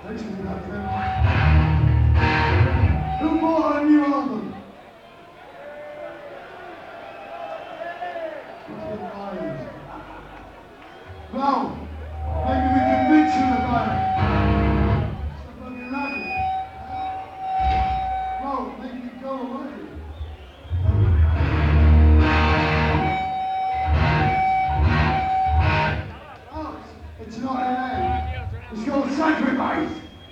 Listen to that, friend. Who bought a new album? Well, maybe we can convince you about it. Stop looking at it. Well, maybe you go away. Oh, it's not an A. It's called Sacrifice.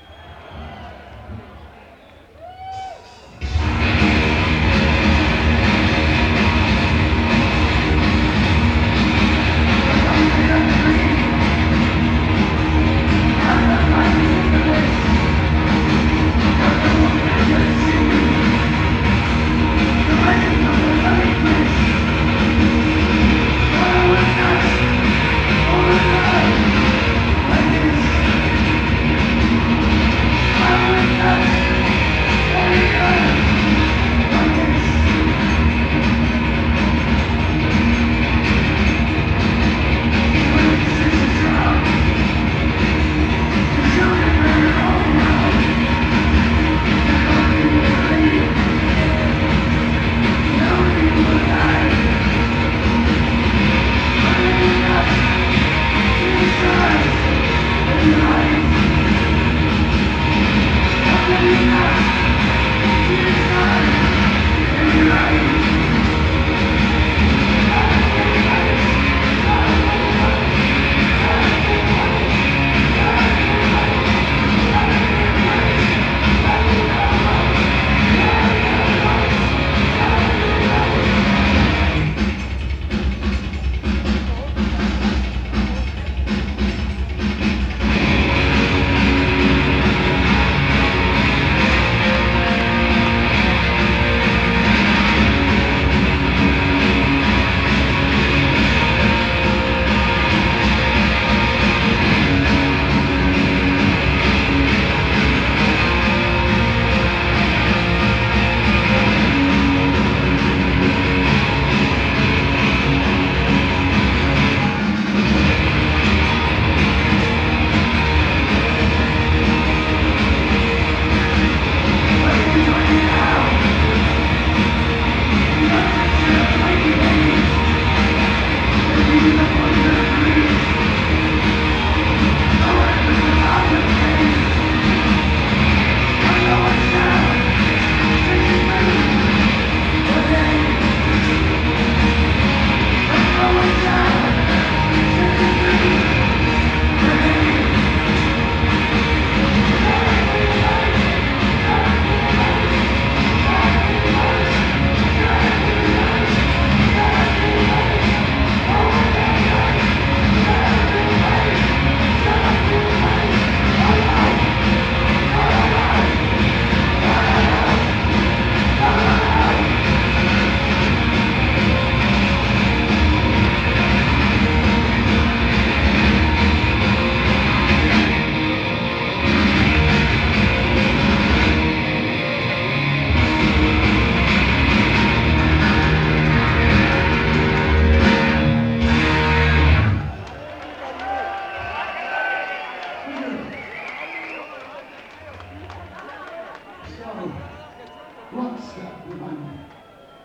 What's that behind you?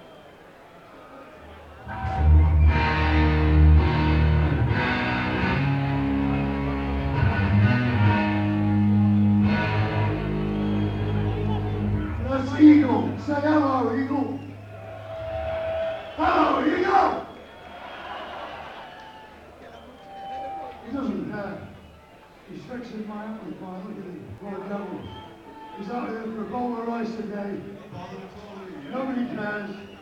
That's Eagle. Say hello, Eagle. Hello, Eagle! He doesn't care. He's fixing my amplifier. Look at him. Poor devil. He's out here for a bowl of rice today. Nobody cares.